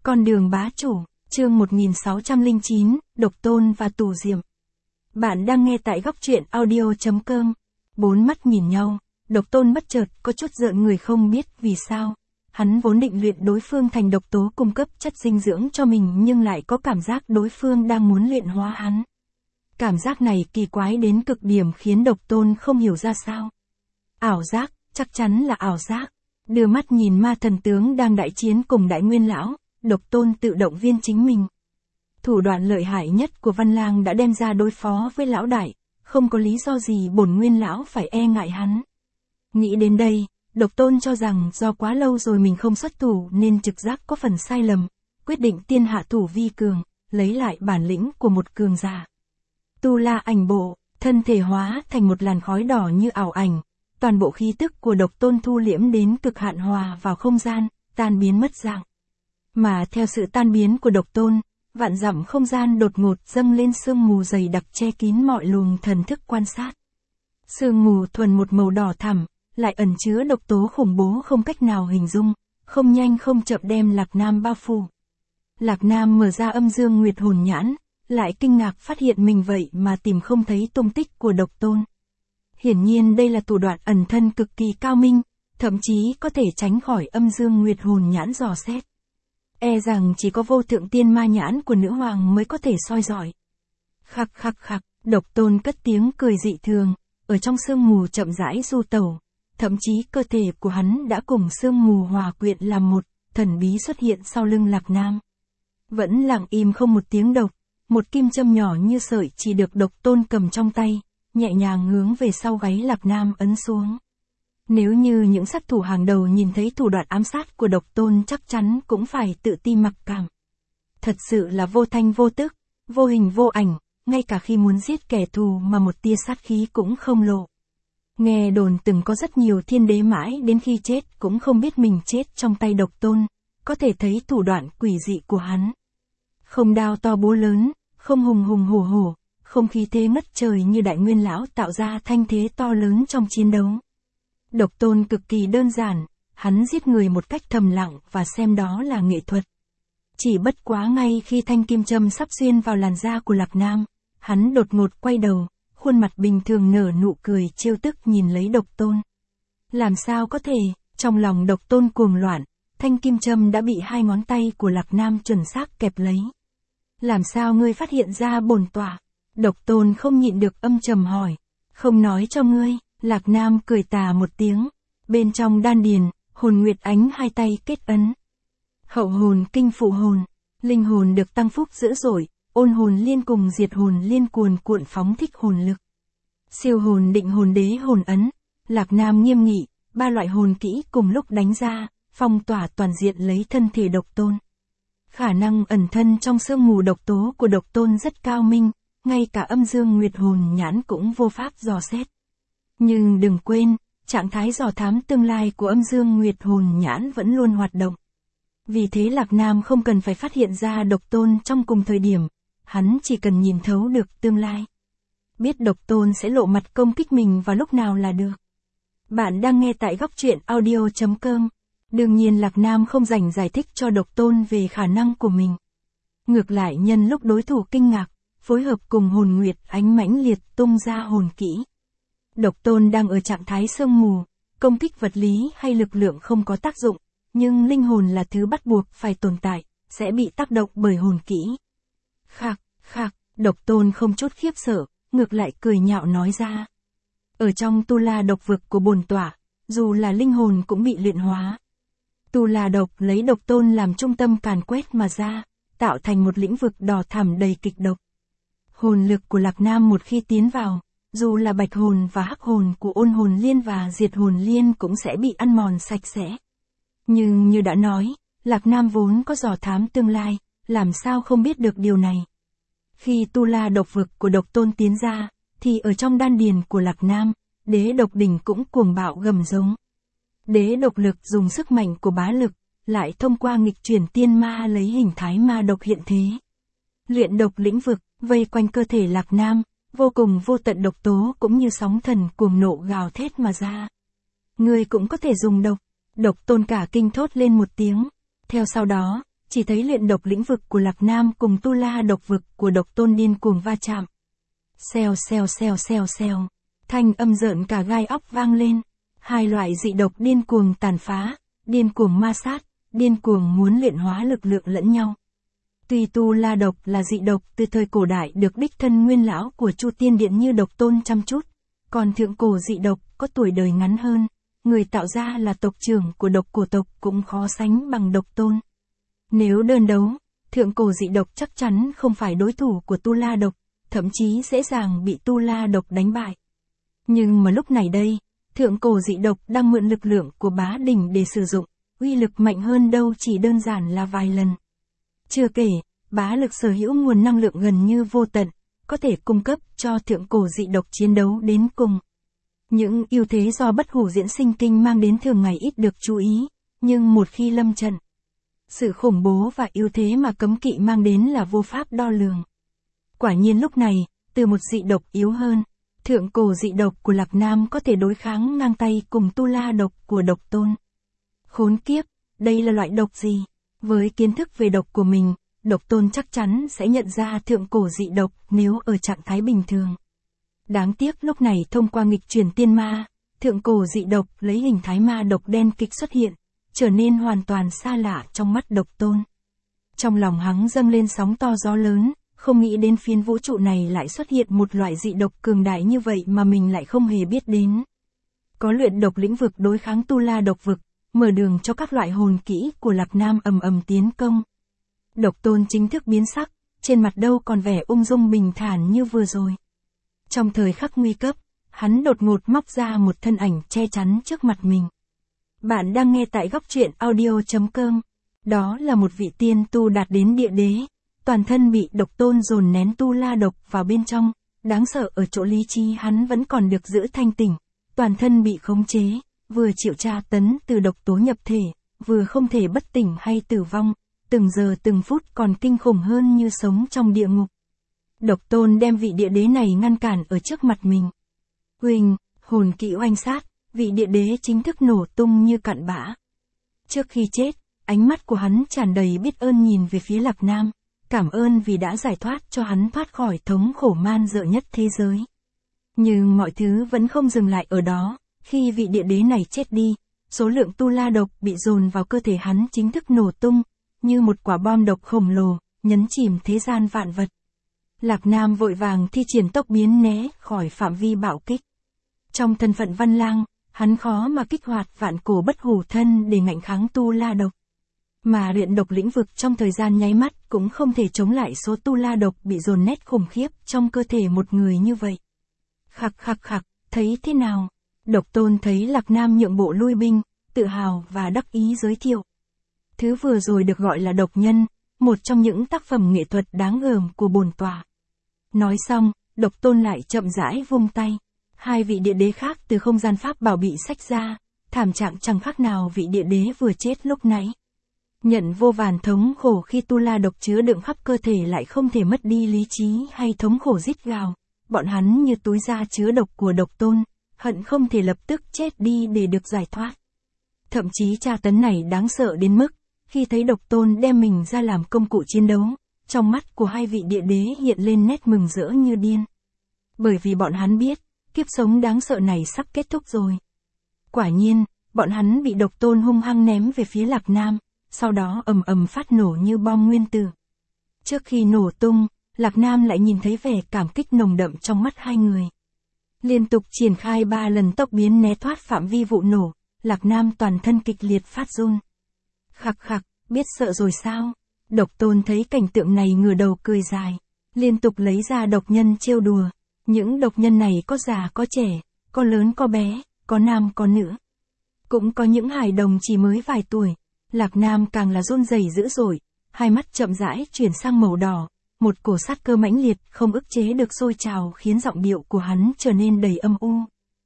Con đường bá chủ, chương 1609, Độc Tôn và Tù Diệm. Bạn đang nghe tại góc truyện audio.com. Bốn mắt nhìn nhau, Độc Tôn bất chợt có chút rợn người không biết vì sao. Hắn vốn định luyện đối phương thành độc tố cung cấp chất dinh dưỡng cho mình nhưng lại có cảm giác đối phương đang muốn luyện hóa hắn. Cảm giác này kỳ quái đến cực điểm khiến Độc Tôn không hiểu ra sao. Ảo giác, chắc chắn là ảo giác. Đưa mắt nhìn ma thần tướng đang đại chiến cùng Đại Nguyên Lão, Độc Tôn tự động viên chính mình. Thủ đoạn lợi hại nhất của Văn Lang đã đem ra đối phó với lão đại, không có lý do gì bổn Nguyên Lão phải e ngại hắn. Nghĩ đến đây, Độc Tôn cho rằng do quá lâu rồi mình không xuất thủ nên trực giác có phần sai lầm, quyết định tiên hạ thủ vi cường, lấy lại bản lĩnh của một cường giả. Tu La ảnh bộ, thân thể hóa thành một làn khói đỏ như ảo ảnh, toàn bộ khí tức của Độc Tôn thu liễm đến cực hạn hòa vào không gian, tan biến mất dạng. Mà theo sự tan biến của Độc Tôn, vạn dặm không gian đột ngột dâng lên sương mù dày đặc che kín mọi luồng thần thức quan sát. Sương mù thuần một màu đỏ thẳm, lại ẩn chứa độc tố khủng bố không cách nào hình dung, không nhanh không chậm đem Lạc Nam bao phủ. Lạc Nam mở ra âm dương nguyệt hồn nhãn, lại kinh ngạc phát hiện mình vậy mà tìm không thấy tung tích của Độc Tôn. Hiển nhiên đây là thủ đoạn ẩn thân cực kỳ cao minh, thậm chí có thể tránh khỏi âm dương nguyệt hồn nhãn dò xét. E rằng chỉ có vô thượng tiên ma nhãn của nữ hoàng mới có thể soi rọi. Khắc khắc khắc, Độc Tôn cất tiếng cười dị thường, ở trong sương mù chậm rãi du tẩu, thậm chí cơ thể của hắn đã cùng sương mù hòa quyện làm một, thần bí xuất hiện sau lưng Lạc Nam. Vẫn lặng im không một tiếng động, một kim châm nhỏ như sợi chỉ được Độc Tôn cầm trong tay, nhẹ nhàng hướng về sau gáy Lạc Nam ấn xuống. Nếu như những sát thủ hàng đầu nhìn thấy thủ đoạn ám sát của Độc Tôn chắc chắn cũng phải tự ti mặc cảm. Thật sự là vô thanh vô tức, vô hình vô ảnh, ngay cả khi muốn giết kẻ thù mà một tia sát khí cũng không lộ. Nghe đồn từng có rất nhiều thiên đế mãi đến khi chết cũng không biết mình chết trong tay Độc Tôn, có thể thấy thủ đoạn quỷ dị của hắn. Không đao to búa lớn, không hùng hùng hổ hổ, không khí thế ngất trời như Đại Nguyên Lão tạo ra thanh thế to lớn trong chiến đấu. Độc Tôn cực kỳ đơn giản, hắn giết người một cách thầm lặng và xem đó là nghệ thuật. Chỉ bất quá ngay khi thanh kim châm sắp xuyên vào làn da của Lạc Nam, hắn đột ngột quay đầu, khuôn mặt bình thường nở nụ cười trêu tức nhìn lấy Độc Tôn. Làm sao có thể, trong lòng Độc Tôn cuồng loạn, thanh kim châm đã bị hai ngón tay của Lạc Nam chuẩn xác kẹp lấy. Làm sao ngươi phát hiện ra bổn tọa? Độc Tôn không nhịn được âm trầm hỏi. Không nói cho ngươi. Lạc Nam cười tà một tiếng, bên trong đan điền, hồn nguyệt ánh hai tay kết ấn. Hậu hồn kinh phụ hồn, linh hồn được tăng phúc dữ dội, ôn hồn liên cùng diệt hồn liên cuồn cuộn phóng thích hồn lực. Siêu hồn định hồn đế hồn ấn, Lạc Nam nghiêm nghị, ba loại hồn kỹ cùng lúc đánh ra, phong tỏa toàn diện lấy thân thể Độc Tôn. Khả năng ẩn thân trong sương mù độc tố của Độc Tôn rất cao minh, ngay cả âm dương nguyệt hồn nhãn cũng vô pháp dò xét. Nhưng đừng quên, trạng thái dò thám tương lai của âm dương nguyệt hồn nhãn vẫn luôn hoạt động. Vì thế Lạc Nam không cần phải phát hiện ra Độc Tôn trong cùng thời điểm, hắn chỉ cần nhìn thấu được tương lai. Biết Độc Tôn sẽ lộ mặt công kích mình vào lúc nào là được. Bạn đang nghe tại góc truyện audio.com. Đương nhiên Lạc Nam không dành giải thích cho Độc Tôn về khả năng của mình. Ngược lại nhân lúc đối thủ kinh ngạc, phối hợp cùng hồn nguyệt ánh mãnh liệt tung ra hồn kỹ. Độc Tôn đang ở trạng thái sương mù, công kích vật lý hay lực lượng không có tác dụng, nhưng linh hồn là thứ bắt buộc phải tồn tại, sẽ bị tác động bởi hồn kỹ. Khạc, khạc, Độc Tôn không chút khiếp sợ, ngược lại cười nhạo nói ra. Ở trong tu la độc vực của bổn tọa, dù là linh hồn cũng bị luyện hóa. Tu la độc lấy Độc Tôn làm trung tâm càn quét mà ra, tạo thành một lĩnh vực đỏ thẳm đầy kịch độc. Hồn lực của Lạc Nam một khi tiến vào, dù là bạch hồn và hắc hồn của ôn hồn liên và diệt hồn liên cũng sẽ bị ăn mòn sạch sẽ. Nhưng như đã nói, Lạc Nam vốn có dò thám tương lai, làm sao không biết được điều này. Khi tu la độc vực của Độc Tôn tiến ra, thì ở trong đan điền của Lạc Nam, đế độc đỉnh cũng cuồng bạo gầm giống. Đế độc lực dùng sức mạnh của bá lực, lại thông qua nghịch chuyển tiên ma lấy hình thái ma độc hiện thế. Luyện độc lĩnh vực, vây quanh cơ thể Lạc Nam, vô cùng vô tận độc tố cũng như sóng thần cuồng nộ gào thét mà ra. Ngươi cũng có thể dùng độc. Độc Tôn cả kinh thốt lên một tiếng. Theo sau đó, chỉ thấy luyện độc lĩnh vực của Lạc Nam cùng tu la độc vực của độc tôn điên cuồng va chạm. Xèo xèo xèo xèo xèo, thanh âm rợn cả gai óc vang lên, hai loại dị độc điên cuồng tàn phá, điên cuồng ma sát, điên cuồng muốn luyện hóa lực lượng lẫn nhau. Tuy tu la độc là dị độc từ thời cổ đại được đích thân nguyên lão của Chu Tiên Điện như độc tôn chăm chút, còn thượng cổ dị độc có tuổi đời ngắn hơn, người tạo ra là tộc trưởng của độc cổ tộc cũng khó sánh bằng độc tôn. Nếu đơn đấu, thượng cổ dị độc chắc chắn không phải đối thủ của tu la độc, thậm chí dễ dàng bị tu la độc đánh bại. Nhưng mà lúc này đây, thượng cổ dị độc đang mượn lực lượng của bá đỉnh để sử dụng, uy lực mạnh hơn đâu chỉ đơn giản là vài lần. Chưa kể, bá lực sở hữu nguồn năng lượng gần như vô tận, có thể cung cấp cho thượng cổ dị độc chiến đấu đến cùng. Những ưu thế do bất hủ diễn sinh kinh mang đến thường ngày ít được chú ý, nhưng một khi lâm trận, sự khủng bố và ưu thế mà cấm kỵ mang đến là vô pháp đo lường. Quả nhiên lúc này, từ một dị độc yếu hơn, thượng cổ dị độc của Lạc Nam có thể đối kháng ngang tay cùng tu la độc của độc tôn. Khốn kiếp, đây là loại độc gì? Với kiến thức về độc của mình, độc tôn chắc chắn sẽ nhận ra thượng cổ dị độc nếu ở trạng thái bình thường. Đáng tiếc lúc này thông qua nghịch chuyển tiên ma, thượng cổ dị độc lấy hình thái ma độc đen kịch xuất hiện, trở nên hoàn toàn xa lạ trong mắt độc tôn. Trong lòng hắn dâng lên sóng to gió lớn, không nghĩ đến phiến vũ trụ này lại xuất hiện một loại dị độc cường đại như vậy mà mình lại không hề biết đến. Có luyện độc lĩnh vực đối kháng tu la độc vực, mở đường cho các loại hồn kỹ của Lạc Nam ầm ầm tiến công. Độc tôn chính thức biến sắc, trên mặt đâu còn vẻ ung dung bình thản như vừa rồi. Trong thời khắc nguy cấp, hắn đột ngột móc ra một thân ảnh che chắn trước mặt mình. Bạn đang nghe tại góc truyện audio.com. Đó là một vị tiên tu đạt đến địa đế, toàn thân bị độc tôn dồn nén tu la độc vào bên trong, đáng sợ ở chỗ lý trí hắn vẫn còn được giữ thanh tỉnh, toàn thân bị khống chế, vừa chịu tra tấn từ độc tố nhập thể, vừa không thể bất tỉnh hay tử vong, từng giờ từng phút còn kinh khủng hơn như sống trong địa ngục. Độc tôn đem vị địa đế này ngăn cản ở trước mặt mình. Huỳnh, hồn kỹ oanh sát, vị địa đế chính thức nổ tung như cặn bã. Trước khi chết, ánh mắt của hắn tràn đầy biết ơn nhìn về phía Lạc Nam, cảm ơn vì đã giải thoát cho hắn thoát khỏi thống khổ man dợ nhất thế giới. Nhưng mọi thứ vẫn không dừng lại ở đó, khi vị địa đế này chết đi, số lượng tu la độc bị dồn vào cơ thể hắn chính thức nổ tung, như một quả bom độc khổng lồ, nhấn chìm thế gian vạn vật. Lạc Nam vội vàng thi triển tốc biến né khỏi phạm vi bạo kích. Trong thân phận văn lang, hắn khó mà kích hoạt vạn cổ bất hủ thân để ngạnh kháng tu la độc. Mà luyện độc lĩnh vực trong thời gian nháy mắt cũng không thể chống lại số tu la độc bị dồn nét khủng khiếp trong cơ thể một người như vậy. Khặc khặc khặc, thấy thế nào? Độc tôn thấy Lạc Nam nhượng bộ lui binh, tự hào và đắc ý giới thiệu. Thứ vừa rồi được gọi là độc nhân, một trong những tác phẩm nghệ thuật đáng gờm của bổn tọa. Nói xong, độc tôn lại chậm rãi vung tay. Hai vị địa đế khác từ không gian pháp bảo bị xách ra, thảm trạng chẳng khác nào vị địa đế vừa chết lúc nãy. Nhận vô vàn thống khổ khi tu la độc chứa đựng khắp cơ thể lại không thể mất đi lý trí hay thống khổ rít gào, bọn hắn như túi da chứa độc của độc tôn, hận không thể lập tức chết đi để được giải thoát. Thậm chí tra tấn này đáng sợ đến mức, khi thấy độc tôn đem mình ra làm công cụ chiến đấu, trong mắt của hai vị địa đế hiện lên nét mừng rỡ như điên. Bởi vì bọn hắn biết, kiếp sống đáng sợ này sắp kết thúc rồi. Quả nhiên, bọn hắn bị độc tôn hung hăng ném về phía Lạc Nam, sau đó ầm ầm phát nổ như bom nguyên tử. Trước khi nổ tung, Lạc Nam lại nhìn thấy vẻ cảm kích nồng đậm trong mắt hai người. Liên tục triển khai 3 lần tốc biến né thoát phạm vi vụ nổ, Lạc Nam toàn thân kịch liệt phát run. Khặc khặc, biết sợ rồi sao? Độc tôn thấy cảnh tượng này ngửa đầu cười dài, liên tục lấy ra độc nhân trêu đùa. Những độc nhân này có già có trẻ, có lớn có bé, có nam có nữ. Cũng có những hài đồng chỉ mới vài tuổi. Lạc Nam càng là run rẩy dữ dội, hai mắt chậm rãi chuyển sang màu đỏ, một cổ sát cơ mãnh liệt không ức chế được sôi trào khiến giọng điệu của hắn trở nên đầy âm u.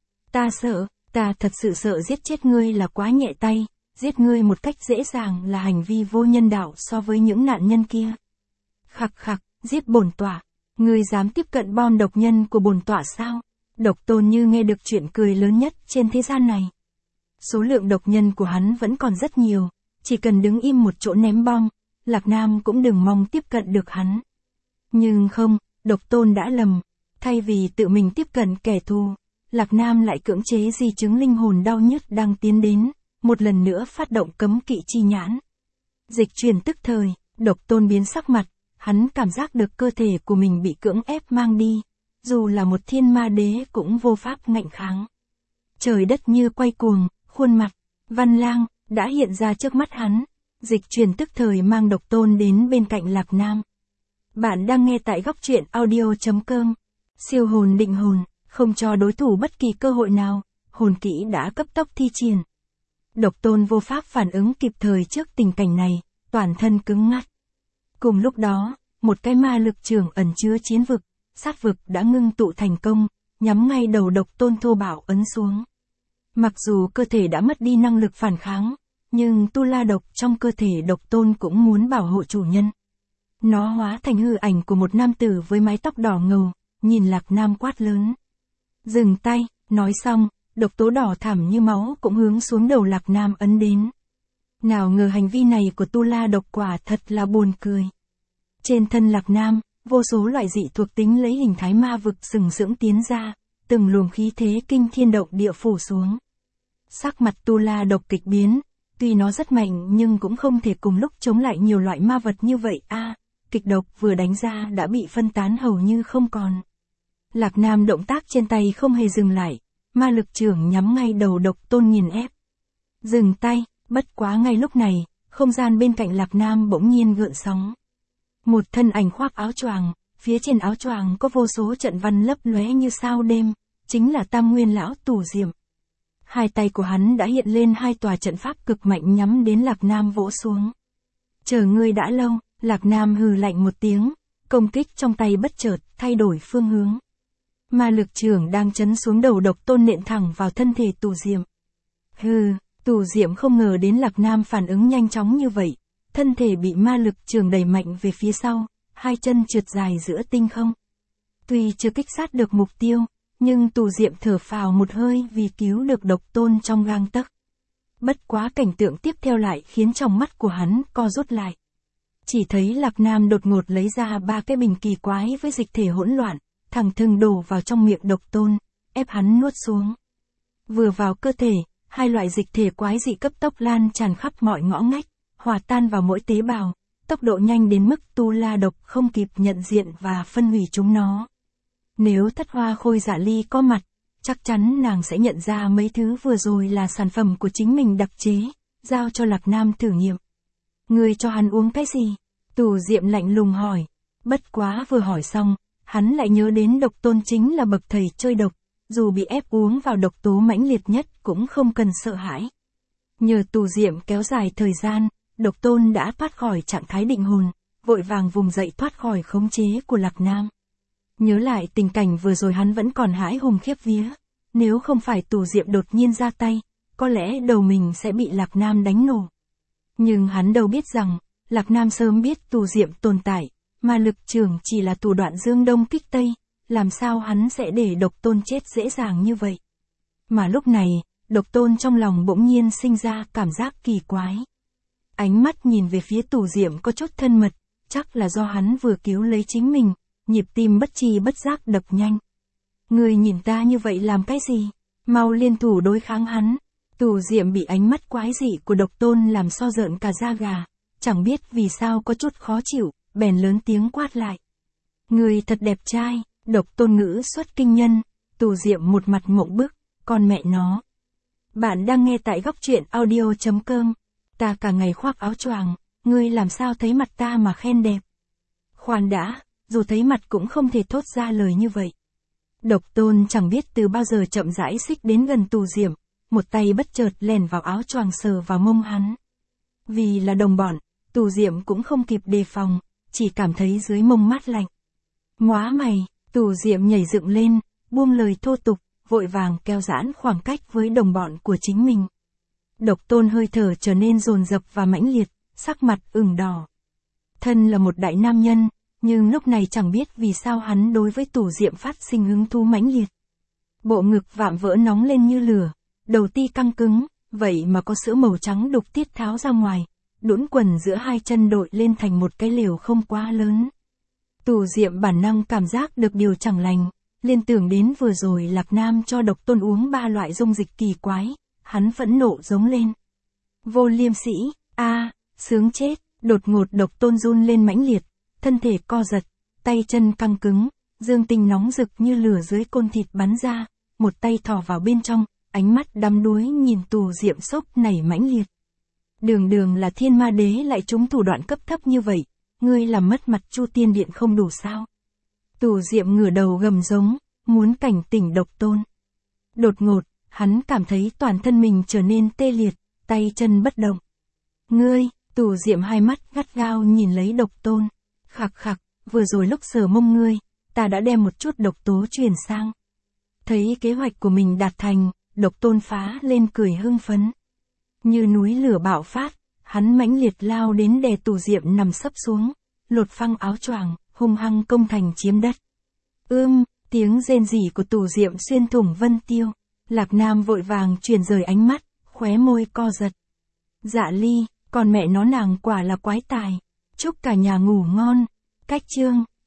Ta sợ, ta thật sự sợ giết chết ngươi là quá nhẹ tay, giết ngươi một cách dễ dàng là hành vi vô nhân đạo so với những nạn nhân kia. Khặc khặc, giết bổn tọa, ngươi dám tiếp cận bom độc nhân của bổn tọa sao? Độc tôn như nghe được chuyện cười lớn nhất trên thế gian này. Số lượng độc nhân của hắn vẫn còn rất nhiều, chỉ cần đứng im một chỗ ném bom, Lạc Nam cũng đừng mong tiếp cận được hắn. Nhưng không, Độc Tôn đã lầm. Thay vì tự mình tiếp cận kẻ thù, Lạc Nam lại cưỡng chế di chứng linh hồn đau nhức đang tiến đến, một lần nữa phát động cấm kỵ chi nhãn. Dịch chuyển tức thời, Độc Tôn biến sắc mặt, hắn cảm giác được cơ thể của mình bị cưỡng ép mang đi, dù là một thiên ma đế cũng vô pháp ngạnh kháng. Trời đất như quay cuồng, khuôn mặt, Văn Lang, đã hiện ra trước mắt hắn, dịch chuyển tức thời mang Độc Tôn đến bên cạnh Lạc Nam. Bạn đang nghe tại góc truyện audio.com, siêu hồn định hồn, không cho đối thủ bất kỳ cơ hội nào, hồn kỹ đã cấp tốc thi triển. Độc Tôn vô pháp phản ứng kịp thời trước tình cảnh này, toàn thân cứng ngắc. Cùng lúc đó, một cái ma lực trường ẩn chứa chiến vực, sát vực đã ngưng tụ thành công, nhắm ngay đầu Độc Tôn thô bạo ấn xuống. Mặc dù cơ thể đã mất đi năng lực phản kháng, nhưng tu la độc trong cơ thể Độc Tôn cũng muốn bảo hộ chủ nhân. Nó hóa thành hư ảnh của một nam tử với mái tóc đỏ ngầu, nhìn Lạc Nam quát lớn. Dừng tay, nói xong, độc tố đỏ thẳm như máu cũng hướng xuống đầu Lạc Nam ấn đến. Nào ngờ hành vi này của tu la độc quả thật là buồn cười. Trên thân Lạc Nam, vô số loại dị thuộc tính lấy hình thái ma vực sừng sững tiến ra, từng luồng khí thế kinh thiên động địa phủ xuống. Sắc mặt tu la độc kịch biến, tuy nó rất mạnh nhưng cũng không thể cùng lúc chống lại nhiều loại ma vật như vậy kịch độc vừa đánh ra đã bị phân tán hầu như không còn. Lạc Nam động tác trên tay không hề dừng lại, ma lực trưởng nhắm ngay đầu Độc Tôn nghiền ép. Dừng tay, bất quá ngay lúc này, không gian bên cạnh Lạc Nam bỗng nhiên gợn sóng. Một thân ảnh khoác áo choàng, phía trên áo choàng có vô số trận văn lấp lóe như sao đêm, chính là Tam Nguyên lão Tù Diệm. Hai tay của hắn đã hiện lên hai tòa trận pháp cực mạnh nhắm đến Lạc Nam vỗ xuống. Chờ ngươi đã lâu, Lạc Nam hừ lạnh một tiếng, công kích trong tay bất chợt thay đổi phương hướng. Ma lực trưởng đang chấn xuống đầu Độc Tôn nện thẳng vào thân thể Tù Diệm. Tù Diệm không ngờ đến Lạc Nam phản ứng nhanh chóng như vậy, thân thể bị ma lực trưởng đẩy mạnh về phía sau, hai chân trượt dài giữa tinh không. Tuy chưa kích sát được mục tiêu, nhưng Tù Diệm thở phào một hơi vì cứu được Độc Tôn trong gang tấc. Bất quá cảnh tượng tiếp theo lại khiến trong mắt của hắn co rút lại. Chỉ thấy Lạc Nam đột ngột lấy ra 3 cái bình kỳ quái với dịch thể hỗn loạn, thẳng thừng đổ vào trong miệng Độc Tôn, ép hắn nuốt xuống. Vừa vào cơ thể, hai loại dịch thể quái dị cấp tốc lan tràn khắp mọi ngõ ngách, hòa tan vào mỗi tế bào, tốc độ nhanh đến mức tu la độc không kịp nhận diện và phân hủy chúng nó. Nếu Thất Hoa Khôi Dạ Ly có mặt, chắc chắn nàng sẽ nhận ra mấy thứ vừa rồi là sản phẩm của chính mình đặc chế, giao cho Lạc Nam thử nghiệm. Ngươi cho hắn uống cái gì? Tù Diệm lạnh lùng hỏi. Bất quá vừa hỏi xong, hắn lại nhớ đến Độc Tôn chính là bậc thầy chơi độc, dù bị ép uống vào độc tố mãnh liệt nhất cũng không cần sợ hãi. Nhờ Tù Diệm kéo dài thời gian, Độc Tôn đã thoát khỏi trạng thái định hồn, vội vàng vùng dậy thoát khỏi khống chế của Lạc Nam. Nhớ lại tình cảnh vừa rồi hắn vẫn còn hãi hùng khiếp vía, nếu không phải Tù Diệm đột nhiên ra tay, có lẽ đầu mình sẽ bị Lạc Nam đánh nổ. Nhưng hắn đâu biết rằng, Lạc Nam sớm biết Tù Diệm tồn tại, mà lực trường chỉ là thủ đoạn dương đông kích tây, làm sao hắn sẽ để Độc Tôn chết dễ dàng như vậy. Mà lúc này, Độc Tôn trong lòng bỗng nhiên sinh ra cảm giác kỳ quái. Ánh mắt nhìn về phía Tù Diệm có chút thân mật, chắc là do hắn vừa cứu lấy chính mình, nhịp tim bất tri bất giác đập nhanh. Người nhìn ta như vậy làm cái gì? Mau liên thủ đối kháng hắn. Tù Diệm bị ánh mắt quái dị của Độc Tôn làm so rợn cả da gà, chẳng biết vì sao có chút khó chịu, bèn lớn tiếng quát lại. Người thật đẹp trai, Độc Tôn ngữ xuất kinh nhân. Tù Diệm một mặt mộng bức, con mẹ nó. Bạn đang nghe tại góc truyện audio.com. Ta cả ngày khoác áo choàng, ngươi làm sao thấy mặt ta mà khen đẹp? Khoan đã, dù thấy mặt cũng không thể thốt ra lời như vậy. Độc Tôn chẳng biết từ bao giờ chậm rãi xích đến gần Tù Diệm, một tay bất chợt lèn vào áo choàng sờ vào mông hắn. Vì là đồng bọn, Tù Diệm cũng không kịp đề phòng, chỉ cảm thấy dưới mông mát lạnh. Móa mày, Tù Diệm nhảy dựng lên, buông lời thô tục, vội vàng kéo giãn khoảng cách với đồng bọn của chính mình. Độc Tôn hơi thở trở nên dồn dập và mãnh liệt, sắc mặt ửng đỏ. Thân là một đại nam nhân, nhưng lúc này chẳng biết vì sao hắn đối với Tù Diệm phát sinh hứng thú mãnh liệt. Bộ ngực vạm vỡ nóng lên như lửa, đầu ti căng cứng, vậy mà có sữa màu trắng đục tiết tháo ra ngoài, đũn quần giữa hai chân đội lên thành một cái lều không quá lớn. Tù Diệm bản năng cảm giác được điều chẳng lành, liên tưởng đến vừa rồi Lạc Nam cho Độc Tôn uống 3 loại dung dịch kỳ quái, hắn phẫn nộ giống lên. Vô Liêm Sĩ, sướng chết, đột ngột Độc Tôn run lên mãnh liệt, thân thể co giật, tay chân căng cứng, dương tinh nóng rực như lửa dưới côn thịt bắn ra, một tay thò vào bên trong, ánh mắt đăm đuối nhìn Tù Diệm sốc nảy mãnh liệt. Đường đường là Thiên Ma Đế lại trúng thủ đoạn cấp thấp như vậy, ngươi làm mất mặt Chu Tiên Điện không đủ sao? Tù Diệm ngửa đầu gầm giống, muốn cảnh tỉnh Độc Tôn. Đột ngột, hắn cảm thấy toàn thân mình trở nên tê liệt, tay chân bất động. Ngươi, Tù Diệm hai mắt gắt gao nhìn lấy Độc Tôn. Khặc khặc, vừa rồi lúc sờ mông ngươi, ta đã đem một chút độc tố truyền sang. Thấy kế hoạch của mình đạt thành, Độc Tôn phá lên cười hưng phấn. Như núi lửa bạo phát, hắn mãnh liệt lao đến đè Tù Diệm nằm sấp xuống, lột phăng áo choàng, hung hăng công thành chiếm đất. Tiếng rên rỉ của Tù Diệm xuyên thủng vân tiêu. Lạc Nam vội vàng chuyển rời ánh mắt, khóe môi co giật. Dạ Ly, còn mẹ nó nàng quả là quái tài. Chúc cả nhà ngủ ngon. Cách chương.